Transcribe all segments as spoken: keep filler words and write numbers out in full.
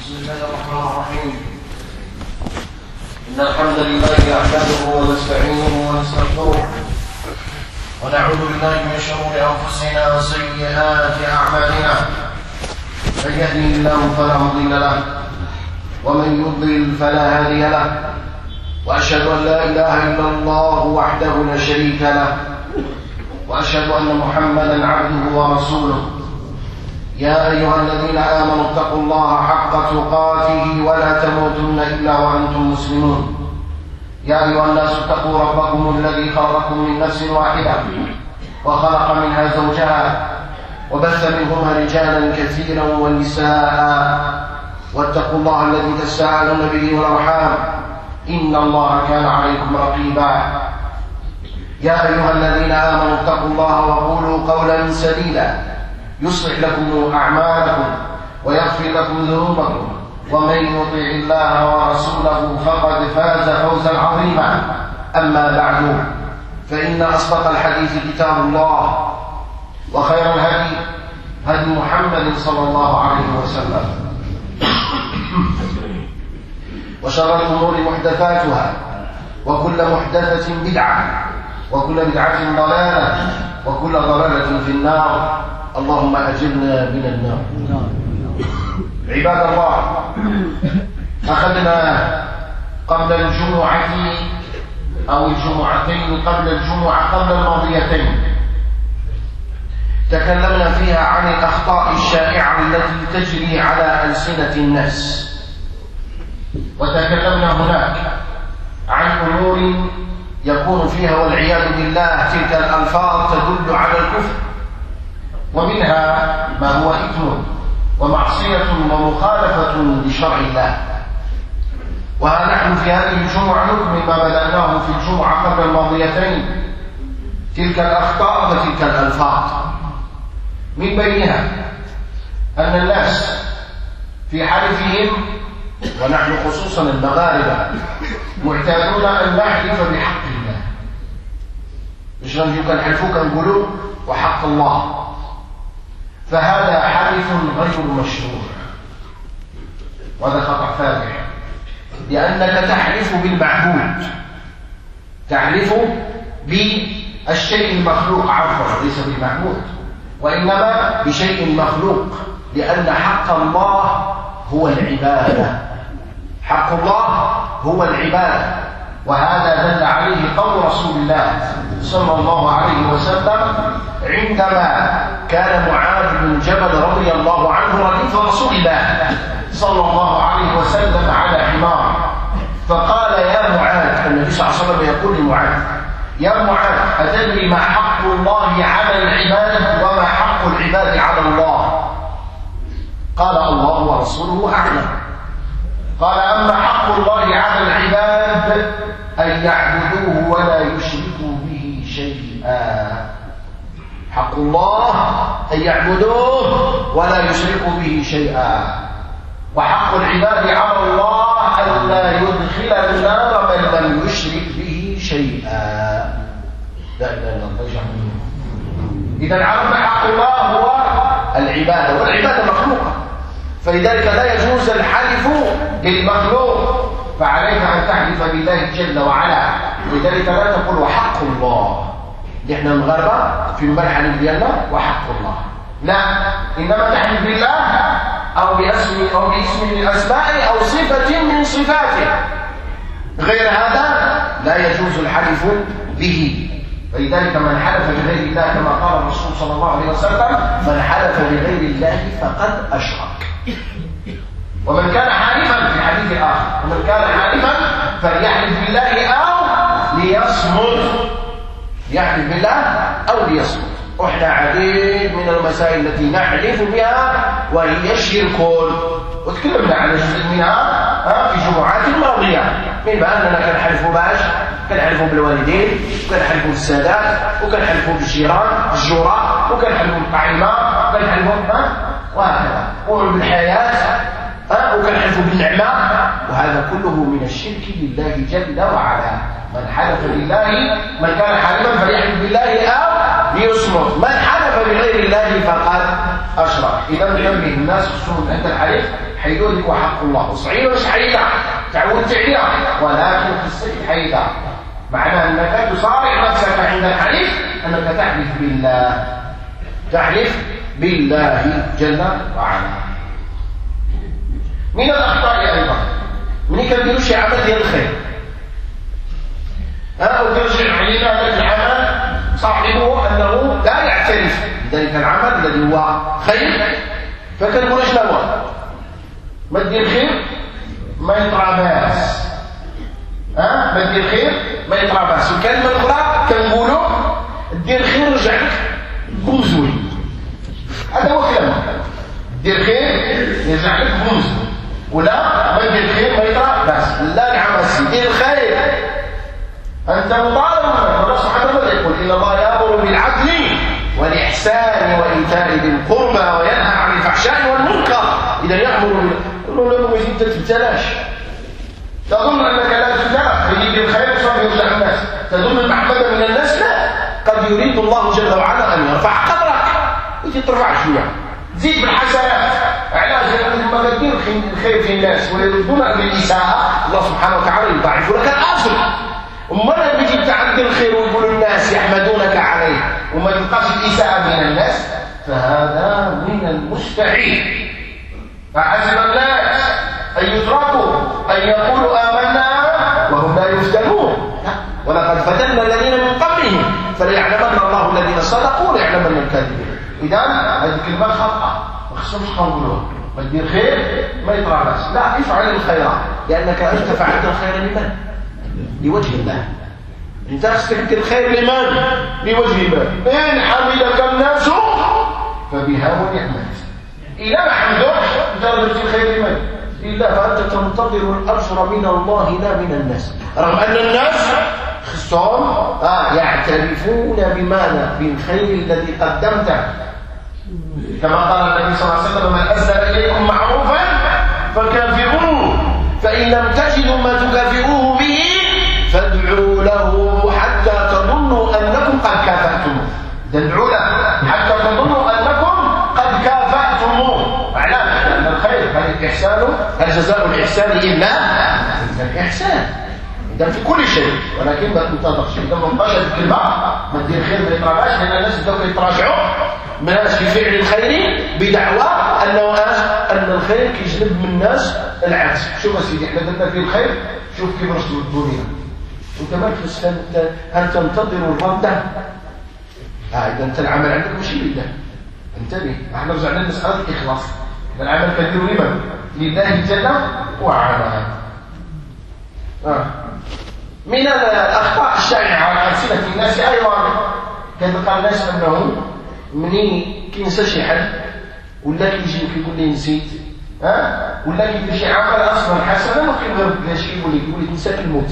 بسم الله الرحمن الرحيم. إن الحمد لله نحمده ونستعينه ونستغفره ونعوذ بالله من شرور أنفسنا وسيئات أعمالنا. من يهده الله فلا مضل له ومن يضلل فلا هادي له، وأشهد أن لا إله إلا الله وحده لا شريك له، وأشهد أن محمدا عبده ورسوله. يا أيها الذين آمنوا اتقوا الله حق تقاته ولا تموتن إلا وأنتم مسلمون. يا أيها الناس اتقوا ربكم الذي خلقكم من نفس واحدة وخلق منها زوجها وبث منهما رجالا كثيرا ونساء، واتقوا الله الذي تساءلون به والأرحام إن الله كان عليكم رقيبا. يا أيها الذين آمنوا اتقوا الله وقولوا قولا سديدا يصلح لكم أعمالكم ويغفر لكم ذنوبكم، ومن يطع الله ورسوله فقد فاز فوزا عظيما. أما بعد، فإن أصدق الحديث كتاب الله، وخير الهدي هدي محمد صلى الله عليه وسلم، وشر الأمور محدثاتها، وكل محدثة بدعة، وكل بدعة ضلالة، وكل ضلالة في النار. اللهم أجرنا من النار. عباد الله، أخذنا قبل الجمعة أو الجمعتين قبل الجمعة قبل الماضيتين تكلمنا فيها عن الأخطاء الشائعة التي تجري على ألسنة الناس، وتكلمنا هناك عن أمور يكون فيها والعياذ بالله تلك الألفاظ تدل على الكفر، ومنها ما هو إثم ومعصية ومخالفة لشرع الله. وها نحن في هذه الجمعة نكمل ما بدأناه في الجمعة قبل الماضيتين، تلك الأخطاء وتلك الألفاظ. من بينها أن الناس في حلفهم، ونحن خصوصا المغاربة معتادون أن نحلف بحق الله، مش نجيو كنحلفو كنقولوا وحق الله، فهذا حلف غير مشروع، وهذا خطأ فادح، لأنك تحلف بالمعبود، تحلف بالشيء المخلوق، عفوا ليس بالمعبود، وإنما بشيء مخلوق، لأن حق الله هو العبادة، حق الله هو العبادة. وهذا دل عليه قول رسول الله صلى الله عليه وسلم عندما كان معاذ بن جبل رضي الله عنه رديف رسول الله صلى الله عليه وسلم على حمار، فقال يا معاذ، النبي صلى الله عليه وسلم يقول لمعاذ: يا معاذ، أتدري ما حق الله على العباد وما حق العباد على الله؟ قال: الله ورسوله أعلم. قال: أما حق الله على العباد أن يعبدوه ولا يشركوا به شيئا. حق الله أن يعبدوه ولا يشركوا به شيئا، وحق العباد على الله أن لا يدخل النار من لم يشرك به شيئا. لا إله إلا الله. إذا عرفنا حق الله هو العبادة، والعبادة مخلوقة، فلذلك لا يجوز الحلف بالمخلوق، فعليك أن تحلف بالله جل وعلا. ولذلك لا تقول وحق الله، نحن المغاربة في المرحلة ديالنا وحق الله، لا، إنما تحلف بالله أو باسم أو باسم من أسمائه أو صفة من صفاته، غير هذا لا يجوز الحلف به. فلذلك من حلف بغير الله كما قال الرسول صلى الله عليه وسلم: من حلف بغير الله فقد أشرك. ومن كان حالفا في حديث آخر، ومن كان حالفا فليحلف بالله أو ليصمت، يحلف بالله أو ليصمت. وإحنا عديد من المسائل التي نحلف بها وهي شرك، وتكلمنا عن جزء منها في جمعات ماضية، من أننا كنحلف باش كنحلفوا بالوالدين، وكنحلفوا بالسادات، وكنحلفوا بالجيران الجراء، وكنحلفوا بالقعيمة، وكنحلفوا وهكذا، وبالحياة، وكنحلفوا بالنعمة، وهذا كله من الشرك بالله جل وعلا. من حلف بالله، من كان حالفا فليحلف بالله أو ليصمت، من حلف بغير الله فقد أشرك. إذا ننبه الناس خصوصا عند الحديث حيدوا لك وحق الله صحيح مش حيدا تعودت عليها، ولكن في الصدق حيدا معنى أنك تصارع نفسك عند الحديث أنك تحلف بالله، تحلف بالله جل وعلا. من الأخطاء أيضا من كان يديروا شي عمل ديال الخير، ها ويرجع علينا هذا العمل صاحبه أنه لا يعترف بذلك العمل الذي هو خير، فكنقول شنو هو؟ ما دير خير ما يطرى باس، ها ما دير خير ما يطرى باس. والكلمة الأخرى كنقولوا دير خير رجع لك بوزوي، هذا هو كلامه، دير خير يرجع لك بوزوي، ولا ما دير خير ما يطرى باس. لا نعم دير الخير أنت مطالب. الله سبحانه وتعالى يقول إن الله يأمر بالعدل والإحسان وإيتاء ذي القربى وينهى عن الفحشاء والمنكر. إذا يأمر يقول له لازم ما تبتلاش، تظن أنك لا تبتلى فيجي الخير صار يرجع الناس، تظن محمد من الناس؟ لا، قد يريد الله جل وعلا أن يرفع قدرك وتجي ترفع شوية تزيد بالحسنات. علاش؟ لما تدير الخير في الناس ويردون بالإساءة الله سبحانه وتعالى يضاعف لك الأجر. ومرة بيجي تعدي الخير ويقول الناس يحمدونك عليه وما تبقاش الإساءة من الناس، فهذا من المستحيل. فحسب الناس أن يتركوا أن يقولوا آمنا وهم لا يفتنون، ولقد فتنا الذين من قبلهم فليعلمن الله الذين صدقوا وليعلمن الكاذبين. إذا هذه الكلمات خطأ ما خصهمش نقولوها. ما تدير خير ما يطرى باس، لا افعل الخيرات لأنك أنت فعلت الخير لمن؟ لوجه الله. انت خصك دير الخير لمن؟ لوجه الله. ان حمدك الناس فبها ونعمت، اذا ما حمدوش انت درتي الخير لمن؟ لله، فانت تنتظر الاجر من الله لا من الناس، رغم ان الناس خصهم آه يعترفون بماذا؟ بالخير الذي قدمته، كما قال النبي صلى الله عليه وسلم من اسدى اليكم معروفا فكافئوه فان لم تجدوا ما تكافئوه به فادعوا له حتى تظنوا انكم قد كافأتموه. ادعوا له حتى تظنوا انكم قد كافأتموه. علاش؟ لان الخير هل الاحسان هل جزاء الاحسان الا الاحسان. اذا في كل شيء، ولكن ما تنتظرش. اذا ما بقاش هذه الكلمه ما دير خير ما يطرحهاش، لان الناس بداو يتراجعوا الناس في فعل الخير بدعوى انه ان الخير كيجلب من الناس العكس. شوف يا سيدي احنا درنا في الخير، شوف كيف رسلوا الدنيا انت ما تحس هل تنتظر الرده؟ اه اذا انت العمل عندك ماشي لله. انتبه، احنا رجعنا لمساله الاخلاص. العمل كديروا لمن؟ لله جل وعلا. آه. من الاخطاء الشائعه على السنه الناس ايضا كتلقى الناس انه منين كينسى شي حد ولا كيجي كيقول لي نسيت، ها أه؟ ولا كيدير شي عمل اصلا حسنا ما كيبغيش يقول لك يقول لك نساك الموت.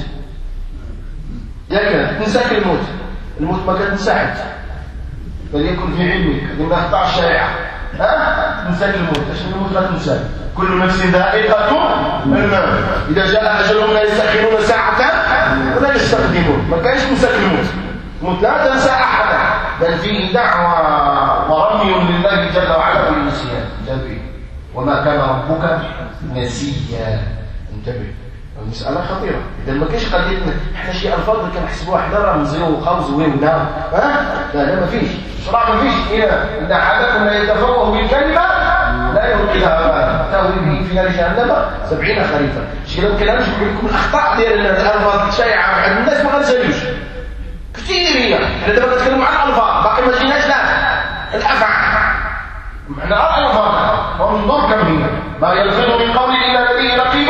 ياك تنساك الموت، الموت ما كتنسى حد، فليكن في علمك. هذه من الاخطاء الشائعه. ها تنساك الموت، اش الموت لا تنساك؟ كل نفس ذائقه الموت، اذا جاء اجلهم لا يستأخرون ساعه ولا يستقدمون. ما كاينش تنساك الموت، الموت لا تنسى احدا، بل فيه دعوه ورمي لله جل وعلا بالنسيان. انتبه، وما كان ربك نسيا. انتبه، المسألة خطيرة. إذا ما كاينش قضية احنا شي ألفاظ كنحسبوها حنا راه مزيون وخوز ويونا، ها؟ لا لا ما فيش، صراحة ما فيش. إن أحدكم لا يتفوه بالكلمة لا يلقيها تهوي في نار جهنم سبعين خريفا. شي لو كلامش نقول لكم الأخطاء ديال الألفاظ الشائعة عند الناس ما غنسالوش. كثير هي. احنا دابا كنتكلموا عن الألفاظ، باقي ما جيناش لا الأفعال. احنا الألفاظ وانظر كم هي. ما يلفظ من قول إلا لديه رقيب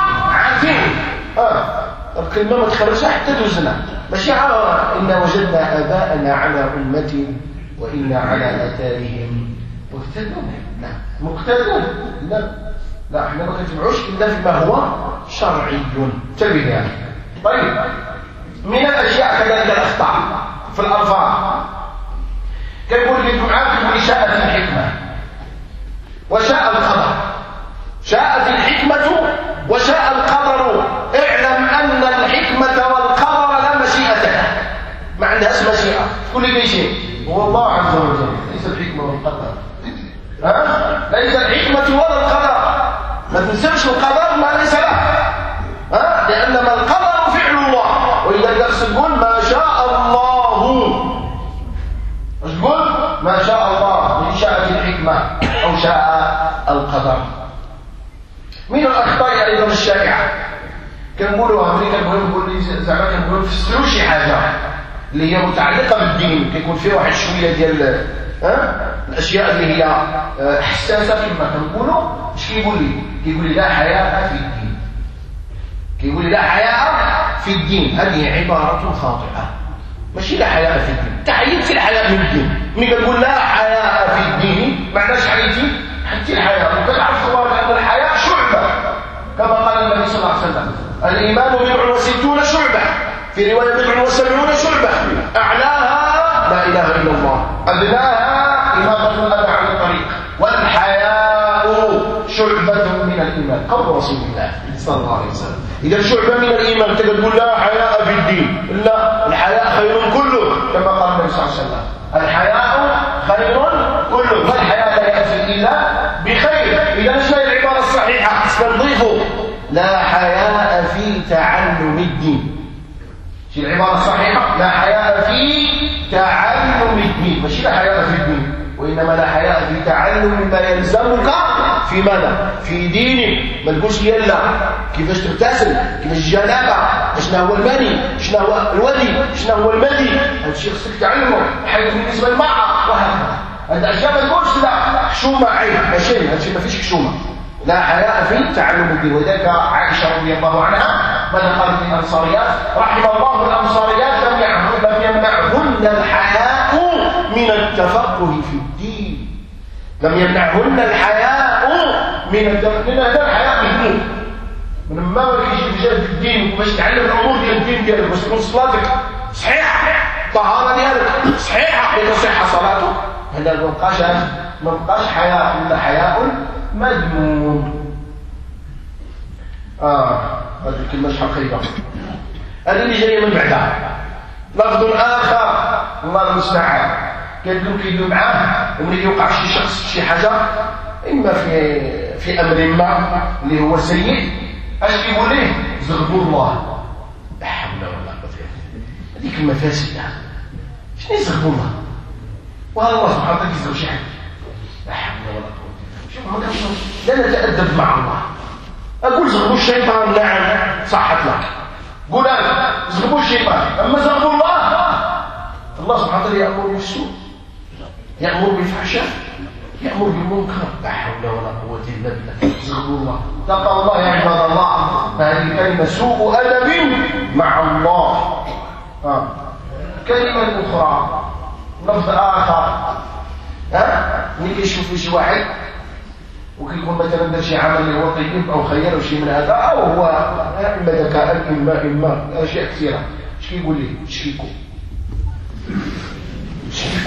اه الكلمه ما تخرجش حتى توزنها. ماشي إنا وجدنا آباءنا على أمة وإنا على آثارهم مقتدون. لا مقتدون، لا لا احنا ما كنتبعوش إلا فيما هو شرعي. انتبه يعني. طيب، من الأشياء كذلك الأخطاء في الألفاظ كيقول لك معاكم شاءت الحكمة وشاء القدر. شاءت الحكمة وشاء القدر. اعلم أن الحكمة والقدر لا مشيئة لها، ما عندهاش مشيئة في كل شيء. هو الله عز وجل، ليس الحكمة والقدر. ها يلزمش القدر ما ليس له، ها؟ لأنما القدر فعل الله. وإذا درس تقول ما شاء الله، مش تقول ما شاء الله، من شاء في الحكمة أو شاء القدر. من الأخطاء أيضا الشائعة كنقولوا أمريكا كنقول لي زعما كنقولوا تفسروا شي حاجة اللي هي متعلقة بالدين، كيكون فيه واحد شوية ديال ها الأشياء اللي هي حساسة كما كنقولوا. اش كيقول لي؟ كيقول لي لا حياء في الدين، كيقول لي لا حياء في الدين. هذه عبارة خاطئة، ماشي لا حياء في الدين، تحيد في الحياء من الدين. ملي كنقول لا حياء في الدين معناش حيدي حتى الحياء، وكنعرف أن الحياء شعبة كما قال النبي صلى الله عليه وسلم الإيمان بضع وستون شعبة، في رواية بضع وسبعون شعبة، أعلاها لا إله إلا الله، أدناها إماطة الأذى عن الطريق، والحياء شعبة من الإيمان، قول رسول الله صلى الله عليه وسلم. إذا شعبة من الإيمان تقول لا حياء في الدين، لا، الحياء خير كله كما قال النبي صلى الله عليه وسلم الحياء خير كله، والحياء لا يأتي إلا بخير. إذا شنو هي العبارة الصحيحة؟ نضيفوا لا حياء في تعلم الدين. شي العبارة الصحيحة؟ لا حياء في تعلم الدين، ماشي لا حياء في الدين، وإنما لا حياء في تعلم ما يلزمك في ماذا؟ في دينك. ما تقولش لي لا كيفاش تغتسل، كيفاش الجنابة، شنو هو المني، شنو هو الودي، شنو هو المدي، هذا الشيء خصك تعلمه. حيث بالنسبة للمرأة وهكذا، هذه الأشياء ما تقولش لا حشومة عيب، ماشي، هذا الشيء ما فيش حشومة. لا حياء في تعلم الدين. وذلك عائشة رضي الله عنها ماذا قالت للأنصاريات؟ رحم الله الأنصاريات لم يمنعهن الحياء من التفقه في الدين، لم يمنعهن الحياء من التفقه، لأن هذا الحياء مهموم من ما كيجي رجال في الدين وباش تعلم الأمور ديال الدين ديالك، باش تكون صلاتك صحيحة، الطهارة ديالك صحيحة، لتصح صلاتك، هذا ما بقاش ما بقاش حياء إلا حياء مذموم. آه هذه الكلمة شحال خايبة، هذه اللي جاية من بعدها. لفظ آخر الله المستعان كيدلو كيدلو معاه وملي يوقع شي شخص شي حاجة إما في في أمر ما اللي هو سيء، اش كيقول ليه؟ زغبوا الله. لا حول ولا قوة إلا بالله، هذيك المفاسد شنو يزغبوا الله؟ والله سبحانه وتعالى كيزغب شي حاجة. لا حول ولا قوة. لا نتأدب مع الله. أقول زغبوا الشيطان، نعم صحت لك، قول أنا زغبوا الشيطان، أما زغبوا الله، الله سبحانه وتعالى يأمر بالسوء، يأمر بالفحشاء، يأمر بالمنكر. لا حول ولا قوة إلا بالله. زغبوا الله، تقوا الله يا عباد الله. فهذه كلمة سوء أدب مع الله. آه. كلمة أخرى، لفظ آخر، ها ملي كيشوف شي واحد وكيكون مثلا دار شي عمل اللي هو طيب او خير او شي من هذا، او هو اما ذكاء اما اما اشياء كثيره، اش كيقول لي؟ شيكو شيكو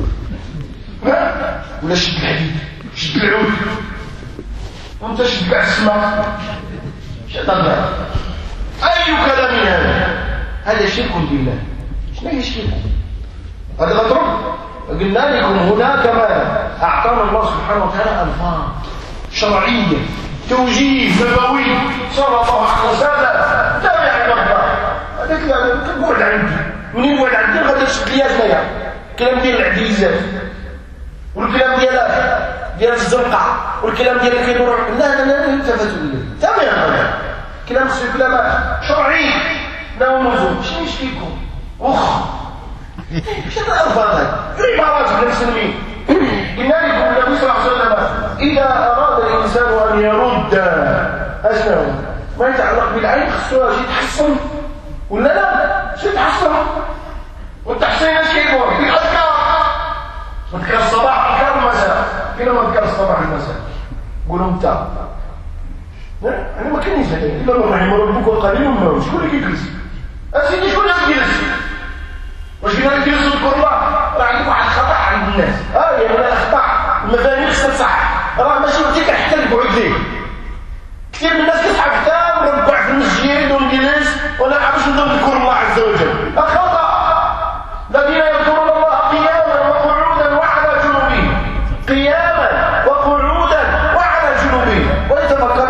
ولا شد الحديد، شد العود، وانت شد كاع السماء، شد اي كلام هذا؟ هذا شرك بالله. شنو هي الشرك؟ هذا مضروب. قلنا لكم هناك ما أعطانا الله سبحانه وتعالى ألفاظ شرعية، توجيه نبوي صلى الله عليه وسلم. تابع الله هذاك كنقول عندي منين نقول عندي غادي تشد ليا زنايا الكلام ديال العديزات والكلام ديال ديال الزرقاء والكلام ديال اللي كيدور. لا لا لا التفتوا ليه، تابع الله كلام كلام شرعي لا ونزول. شنو يشكيكم وخ مش هذا الألفاظ هذه عبارات من المسلمين. قلنا لكم النبي صلى الله عليه وسلم إذا أراد الإنسان أن يرد أسنانه ما يتعلق بالعين خصوها شي تحسن ولا لا؟ شي تحسن، والتحسين اش كيكون؟ بالأذكار. أذكار الصباح أذكار المساء. فين ما أذكار الصباح والمساء؟ قولوا أنت أنا ما كاينش هذا إلا من رحم ربك وقليل ما شكون اللي كيجلس؟ أسيدي شكون اللي كيجلس؟ واش قلنا لك تذكر الله؟ راه عندك واحد الخطا عند الناس. اه يعني الاخطاء المفاهيم خصها تصح، راه ماشي وقتي كنحتاج نقعد فيه. كثير من الناس كتحب حتى مربع في المسجد ونجلس ولا عرفش نذكر الله عز وجل. خطا. الذين يذكرون الله قياما وقعودا وعلى جنوبهم، قياما وقعودا وعلى جنوبهم، ويتفكرون في خلق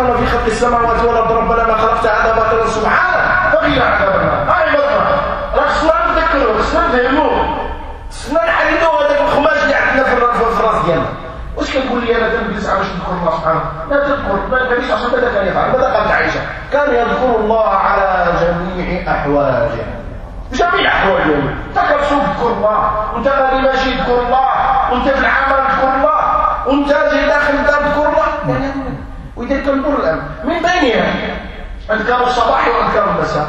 خلق السماوات والارض ربنا ما خلقت هذا باطلا سبحانه فقنا عذاب النار. هاي بطل راك خصنا نذكروا خصنا نفهموه خصنا نحللوا هذاك الخماس اللي عندنا في الراس ديالنا. واش كتقول لي انا كنجلس باش نذكر الله سبحانه؟ لا تذكر ما كانش عشان ماذا كان يفعل؟ ماذا قالت عائشه؟ كان يذكر الله على جميع احواله جميع احواله. انت كتسوق تذكر الله وانت غادي ماشي تذكر الله وانت في العمل تذكر الله وانت جاي داخل الدار تذكر الله. واذا كان نقول الان من بينها اذكار الصباح واذكار المساء.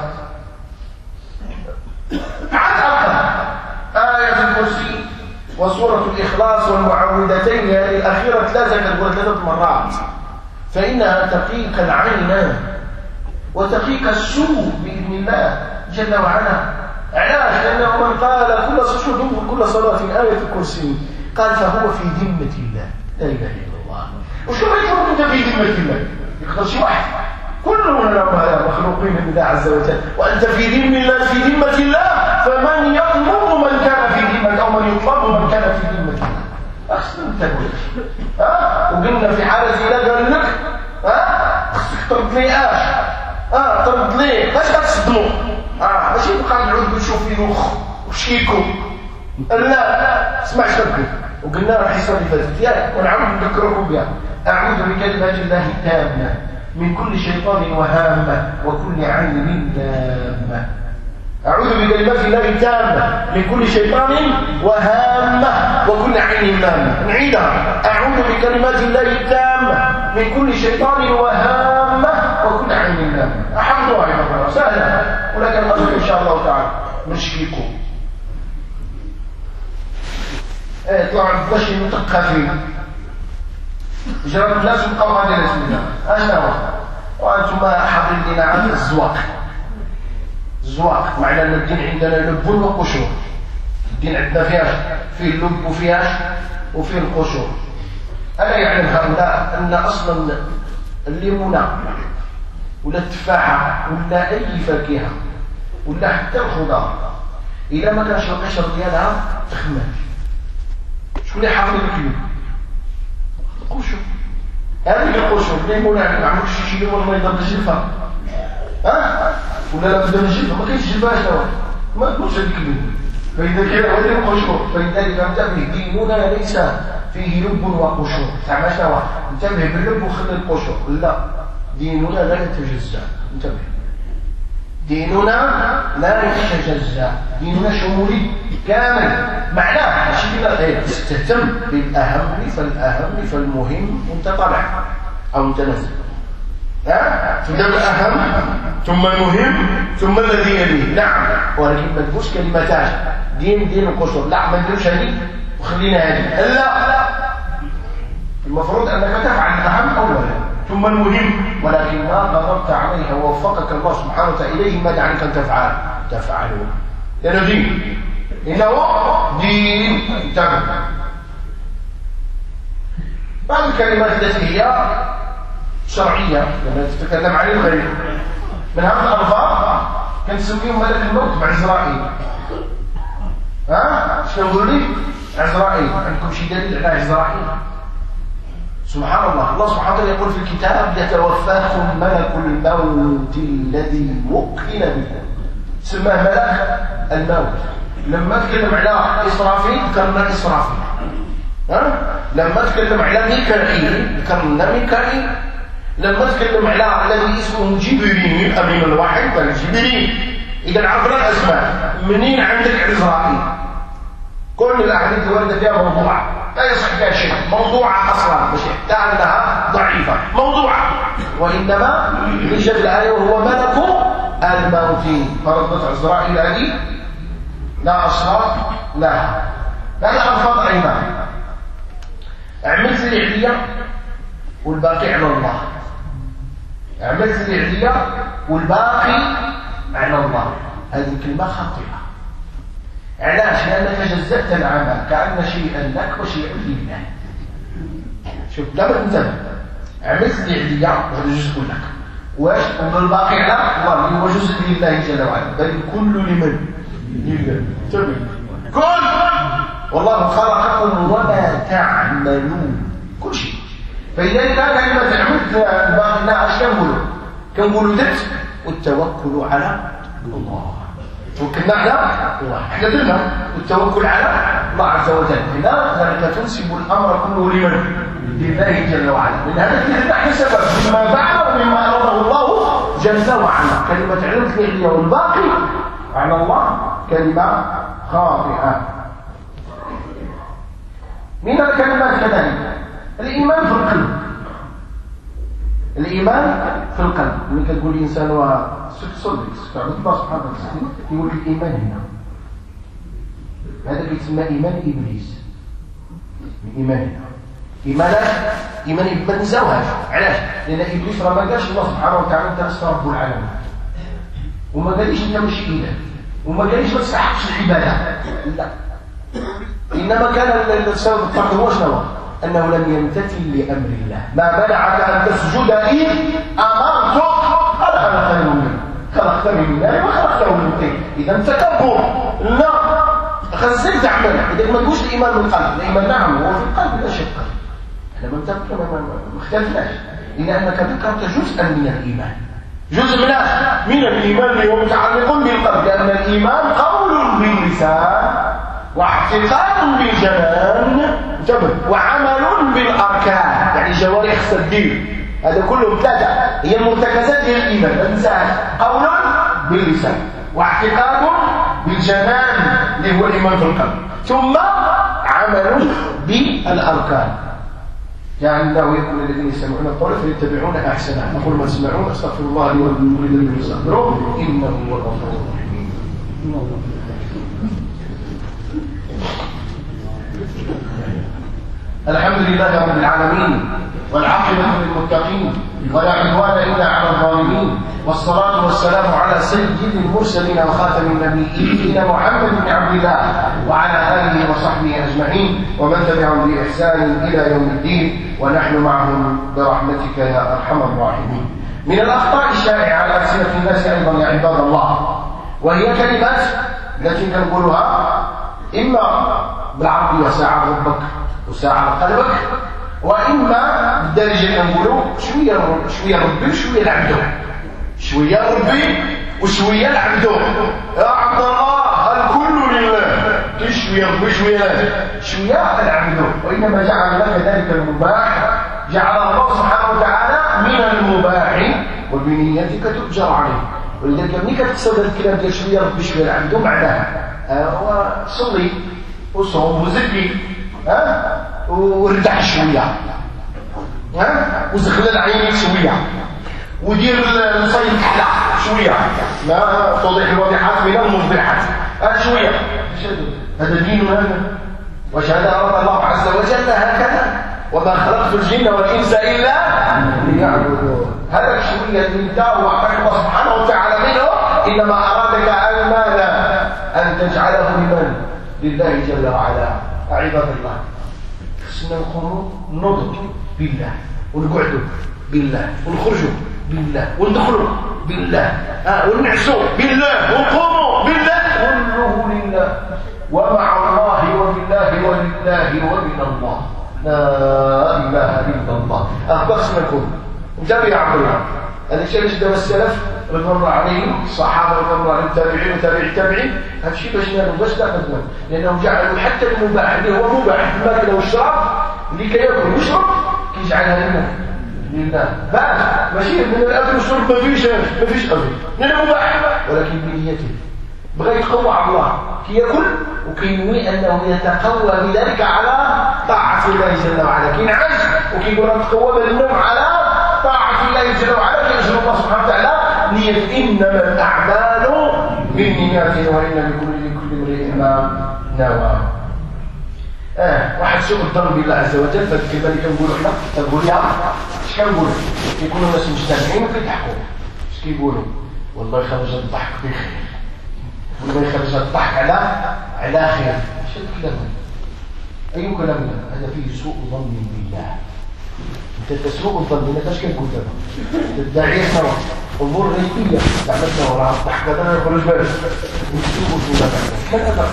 عاد اقرا ايه الكرسي وسورة الإخلاص والمعوذتين هذه الأخيرة ثلاثة كتقول ثلاثة مرات فإنها تقيك العين وتقيك السوء بإذن الله جل وعلا. علاش؟ لأنه من قال كل سجود وكل صلاة آية الكرسي قال فهو في ذمة الله. لا إله إلا الله. وشو يفرق أنت في ذمة الله؟ يقدر شي واحد كلنا مخلوقين لله عز وجل وأنت في ذمة الله في ذمة الله. فمن يطلب من كان في ذمة أو من يطلب من كان في ذمة الله. أخصنا نتقول ها وقلنا في حالة إذا قال لك ها خصك ترد لي اش اه ترد لي باش كتصدموا اه ماشي تبقى نعود نشوف فيه وخ وشيكو لا اسمع شبكي. وقلنا راه الحصه اللي فاتت ياك ونعاود نذكركم بها. أعوذ بكلمات الله التامة من كل شيطان وهامة وكل عين لامة. أعوذ بكلمات الله التامة من كل شيطان وهامة وكل عين لامة. نعيدها. أعوذ بكلمات الله التامة من كل شيطان وهامة وكل عين لامة. أحفظوها يا مرة سهلة ولكن الأجر إن شاء الله تعالى نشكيكم. ايه طلعوا باش نطق فيه جرب الناس يبقاو غادي بسم الله. اشنو هو وانتم حاضرين لنا عن الزواق. الزواق معنى ان الدين عندنا لب وقشور. الدين عندنا فيهاش فيه اللب وفيهاش وفيه القشور. الا يعلم هؤلاء ان اصلا الليمونه ولا التفاحه ولا اي فاكهه ولا حتى الخضار اذا ما كانش القشر ديالها تخمر. شكون اللي حافظ الكلوب؟ القشور. هذه القشور الليمونه ما عمركش شي ليمون ما يضرب الجلفه ها ولا لا بد من الجلفه ما كاينش جلفه اشنو ما تقولش هذيك الليمون. فاذا كان هذه القشور فلذلك انتبه ديننا ليس فيه لب وقشور. زعما شنو انتبه باللب وخلي القشور. لا ديننا لا يتجزا. انتبه ديننا لا يتجزا. ديننا شمولي كامل معناه ماشي كذا تهتم بالاهم فالاهم فالمهم وانت طالع او انت نازل ها تبدا بالاهم ثم المهم ثم الذي يليه. نعم ولكن ما تقولش كلمتان دين دين القشور. لا ما نديروش هذه وخلينا هذه. لا المفروض انك تفعل الاهم اولا ثم المهم ولكن ما قدرت عليها ووفقك الله سبحانه وتعالى اليه ماذا عنك ان تفعل تفعله لانه دين. إنه دين. انتبه. بعض الكلمات التي هي شرعية لما تتكلم عن الغيب من هذه الألفاظ كنسميهم ملك الموت مع عزرائيل. ها شنو نقول لي؟ عزرائيل. عندكم شي دليل على عزرائيل؟ سبحان الله. الله سبحانه وتعالى يقول في الكتاب يتوفاكم ملك الموت الذي وكل بكم. سماه ملك الموت. لما تكلم على إسرافيل ذكرنا إسرافيل. ها؟ لما تكلم على ميكائيل ذكرنا ميكائيل. لما تكلم على الذي اسمه جبريل أمين الوحي قال جبريل. إذا عرفنا الأسماء منين عندك عزرائيل؟ كل الأحاديث الواردة فيها موضوعة لا يصح فيها شيء. موضوعة أصلا مش حتى أنها ضعيفة موضوعة وإنما يوجد الآية وهو ملك الموت. فردت عزرائيل هذه لا أصلا لا لا ألفاظ أيضا. عملت العليا والباقي على الله. عملت العليا والباقي على الله. هذه الكلمة خطيرة. علاش؟ لأنك جزأت العمل كأن شيئا لك وشيئا لله. شوف لا تنتبه. عملت العليا وهذا جزء لك واش والباقي على الله هو جزء لله جل وعلا. بل كل لمن لله. كل والله خلقكم وما تعملون. كل شيء فإذا كان كلمة عمد باقينا اش كنقولوا كنقولوا درت والتوكل على الله. توكلنا على الله حنا درنا والتوكل على الله عز وجل. لذلك تنسب الامر كله لمن؟ لله جل وعلا. من هذا الذي نحن سبب مما فعل ومما اراده الله جل وعلا. كلمه علم الفعليه والباقي على الله كلمه خاطئه. من الكلمات كذلك الايمان في القلب. الايمان في القلب. ملي كتقول الانسان وصدق تعبد الله سبحانه وتعالى يقول الايمان هنا، هذا كيتسمى ايمان ابليس. الايمان هنا ايمان ايمان ما تنساوهاش. علاش؟ لان ابليس راه ما قالش الله سبحانه وتعالى انت انت رب العالمين، وما قاليش انت ماشي اله، وما قاليش ما تستحقش العباده، لا. انما كان السبب الطرد هو شنو؟ انه لم يمتثل لامر الله. ما منعك ان تسجد اذ امرتك؟ قال خلقتني من نار، خلقتني من نار وخلقته من طين. اذا تكبر لا خزيت تعمل. اذا ما تقولش الايمان بالقلب، الايمان نعم هو في القلب لا شك. احنا ما ما اختلفناش، الا انك ذكرت جزءا من الايمان، جزء من من الايمان اللي هو متعلق بالقلب، لان الايمان قول باللسان واعتقاد بالجنان وعمل بالاركان، يعني جوارح الدين. هذا كله ثلاثه هي المرتكزات ديال الايمان. الانسان قول باللسان واعتقاد بالجنان اللي هو الايمان في القلب، ثم عمل بالاركان. يعني الله يقول الذين يستمعون القول فيتبعون احسنه. نقول ما تسمعون استغفر الله لي ولكم وللذين يستغفروه انه هو الغفور الرحيم. الحمد لله رب العالمين والعاقبة للمتقين ولا عدوان إلا على الظالمين، والصلاة والسلام على سيد المرسلين وخاتم النبيين محمد بن عبد الله وعلى آله وصحبه أجمعين ومن تبعهم بإحسان إلى يوم الدين، ونحن معهم برحمتك يا أرحم الراحمين. من الأخطاء الشائعة على ألسنة الناس أيضا يا عباد الله، وهي كلمات التي نقولها إما بالعربية ساعة ربك وساعة قلبك، وإما بالدارجة نقولوا شوية شوية ربي وشوية العبدو، شوية ربي وشوية العبدو. يا عبد الله الكل لله، شوية ربي شوية شوية العبدو. وإنما جعل لك ذلك المباح، جعل الله سبحانه وتعالى من المباح وبنيتك تؤجر عليه. ولذلك ملي كتقصد هذا الكلام ديال شوية ربي شوية العبدو معناه هو صلي وصوم وزكي ها وردح شويه ها وزغلل عينيك شويه ودير الصيد كحله شويه، ما توضيح الواضحات من المفضحات ها شويه. هذا دين هذا؟ واش هذا اراد الله عز وجل هكذا؟ وما خلقت الجن والانس الا ليعبدون. هذا شويه اللي انت وعطاك الله سبحانه وتعالى منه انما ارادك ان ماذا؟ ان تجعله لمن؟ لله جل وعلا. عباد الله خصنا نقوموا نضرب بالله ونقعدوا بالله ونخرجوا بالله وندخلوا بالله آه ونعسوا بالله ونقوموا بالله، كله لله ومع الله وبالله ولله ومن الله، لا اله الا الله. اه خصنا نكون انتبه يا عبد الله. هذا الشيء اللي شدوا السلف رضوان الله عليهم، الصحابه رضوان الله عليهم، التابعين وتابعي التابعين، هذا الشيء باش نالوا باش تاخذوا، لانهم جعلوا حتى المباح اللي هو مباح في الماكله والشراب اللي كياكل ويشرب كيجعلها لله لله. باش ماشي من الاكل والشرب ما فيش ما فيش اجر، لانه مباح ولكن بنيته بغى يتقوى على الله، كياكل وكينوي انه يتقوى بذلك على طاعه الله جل وعلا. كينعس وكيقول نتقوى بالنوم على طاعه الله جل وعلا، كيجعل الله سبحانه وتعالى نية انما الاعمال بالنيات وان لكل امرئ ما نوى. اه واحد سوء الظن بالله عز وجل، فكيف اللي كنقولوا حنا كنقول يا اش كنقولوا؟ كيكونوا الناس مجتمعين وكيضحكوا، اش كيقولوا؟ والله خرج الضحك بخير، والله خرج الضحك على على خير. اش الكلام هذا؟ اي كلام هذا فيه سوء ظن بالله. انت تسوء الظن انك اش كنقول دابا؟ الداعيه سوا امور غيبيه زعما وراه الضحك هذا ما يخرج بالك وتسوء بالله. كان هذا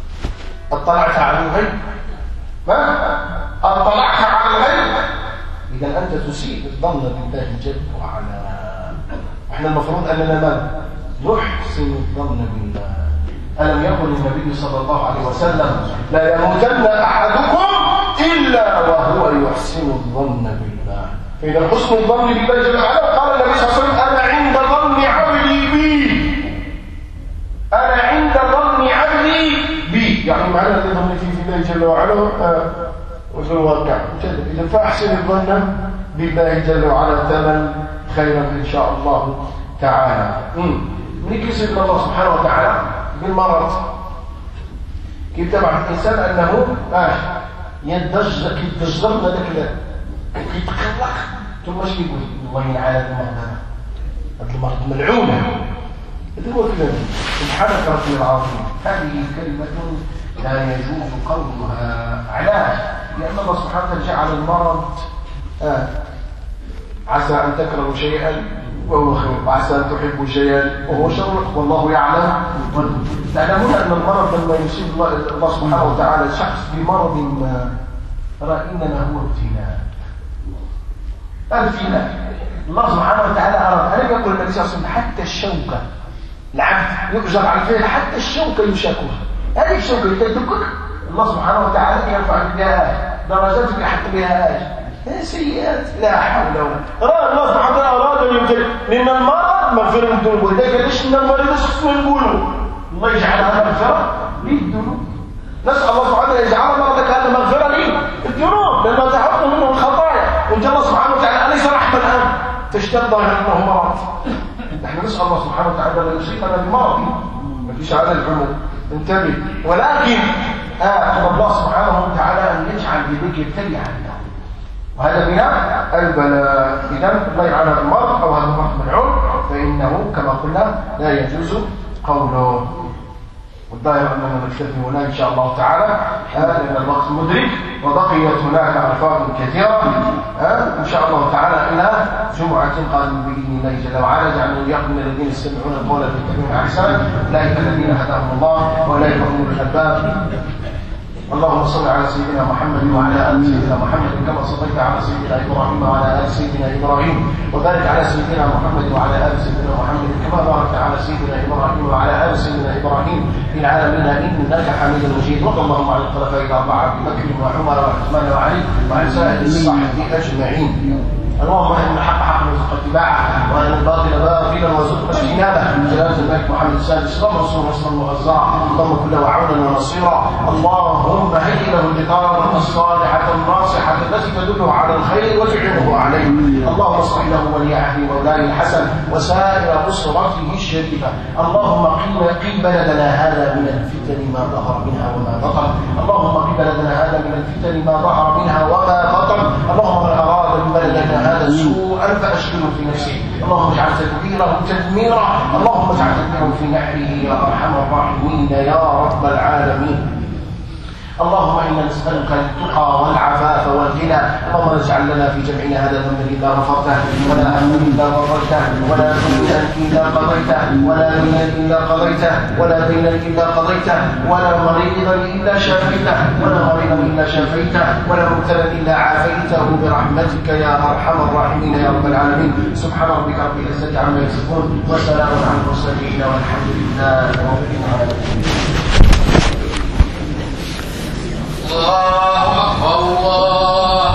اطلعت على الغيب؟ ما اطلعت على الغيب؟ إذا أنت تسيء الظن بالله جل وعلا. احنا المفروض أننا ما نحسن الظن بالله. ألم يقل النبي صلى الله عليه وسلم لا يموتن أحدكم إلا وهو يحسن الظن بالله. فإذا حسن الظن بالله جل وعلا قال النبي صلى الله عليه وسلم أنا عند ظن عبدي بي، أنا عند ظن عبدي بي، يعني معنى الظن في الله جل وعلا وفي الواقع. إذا فأحسن الظن بالله جل وعلا ثمن خيرا إن شاء الله تعالى. من كسب الله سبحانه وتعالى بالمرض كيف تبع الإنسان أنه آه يدج يدجر هذاك يتقلق ثم اش يقول الله يلعن هذا المرض، هذا المرض ملعونة. هذا هو كلام سبحانك ربي العظيم. هذه كلمة لا يجوز قولها. علاش؟ لأن الله سبحانه وتعالى جعل المرض آه عسى أن تكرهوا شيئا وهو خير، وعسى أن تحبوا شيئا وهو شر، والله يعلم. تعلمون أن المرض لما يصيب الله سبحانه وتعالى شخص بمرض ما ترى إنما هو ابتلاء. ابتلاء الله سبحانه وتعالى أراد. أنا يقول النبي صلى الله عليه وسلم حتى الشوكة العبد يؤجر على الفعل، حتى الشوكة يشاكوها. هذه الشوكة تذكر الله سبحانه وتعالى يرفع بها درجات ويحط بها آج سيئات لا حول ولا قوة. الله سبحانه وتعالى أراد أن يمتلك، لأن المرض مغفرة للذنوب، ولذلك ليش إن المريض شخصنا نقوله الله يجعلها مغفرة للذنوب. نسأل الله سبحانه وتعالى يجعل مرضك هذا مغفرة للذنوب، لأنه تحط منه الخطايا. وإن الله سبحانه وتعالى أليس رحمة الآن تشتد أنه مرض؟ نحن نسأل الله سبحانه وتعالى أن يصيبنا بمرض، ما فيش على العموم، انتبه. ولكن آه الله سبحانه وتعالى أن يجعل بذلك يبتلي عنه، وهذا بناء البلاء. إذا الله يعلم المرض أو هذا المرض ملعون فإنه كما قلنا لا يجوز قوله. والظاهر أننا نكتفي هنا إن شاء الله تعالى لأن الوقت مدرك، وبقيت هناك ألفاظ كثيرة إن شاء الله تعالى إلى جمعة قادمة بإذن الله جل وعلا. جعلنا إياكم من الذين يستمعون القول فيتبعون أحسنه، أولئك الذين هداهم الله وأولئك هم أولو الألباب. اللهم صل على سيدنا محمد وعلى ال سيدنا محمد كما صليت على سيدنا ابراهيم وعلى ال سيدنا ابراهيم، وبارك على سيدنا محمد وعلى ال سيدنا محمد كما باركت على سيدنا ابراهيم وعلى ال سيدنا ابراهيم في العالمين انك حميد مجيد. وارض اللهم عن الخلفاء الاربعه ابي بكر وعمر وعثمان وعلي وعن سائر الصحابه اجمعين. اللهم ان الحق حقا وارزقنا اتباعه، وان الباطل باطلا وارزقنا اجتنابه. جلاله الملك محمد السادس اللهم انصر نصرا مغزاه، اللهم كن له عونا ونصيرا. اللهم هيئ له البطانه الصالحه الناصحه التي تدله على الخير وتعينه عليه. اللهم اصلح له ولي عهده مولاي الحسن وسائر اسرته الشريفه. اللهم قم بلدنا هذا من الفتن ما ظهر منها وما بطن. اللهم قم بلدنا هذا من الفتن ما ظهر منها وما بطن. اللهم من اراد ببلدنا هذا سوءا فاشغله في نفسه، اللهم اجعل تدبيره تدميرا، اللهم اجعل تدبيره في نحره يا ارحم الراحمين يا رب العالمين. اللهم انا نسالك التقى والعفاف والغنى. اللهم اجعل لنا في جمعنا هذا ذنبا الا غفرته، ولا هما الا فرجته، ولا دينا الا قضيته، ولا دينا الا قضيته، ولا دينا الا قضيته، ولا مريضا الا شفيته، ولا مريضا الا شفيته، ولا مبتلا الا عافيته برحمتك يا ارحم الراحمين يا رب العالمين. سبحان ربك رب العزه عما يصفون، وسلام على المرسلين، والحمد لله رب العالمين. الله أكبر الله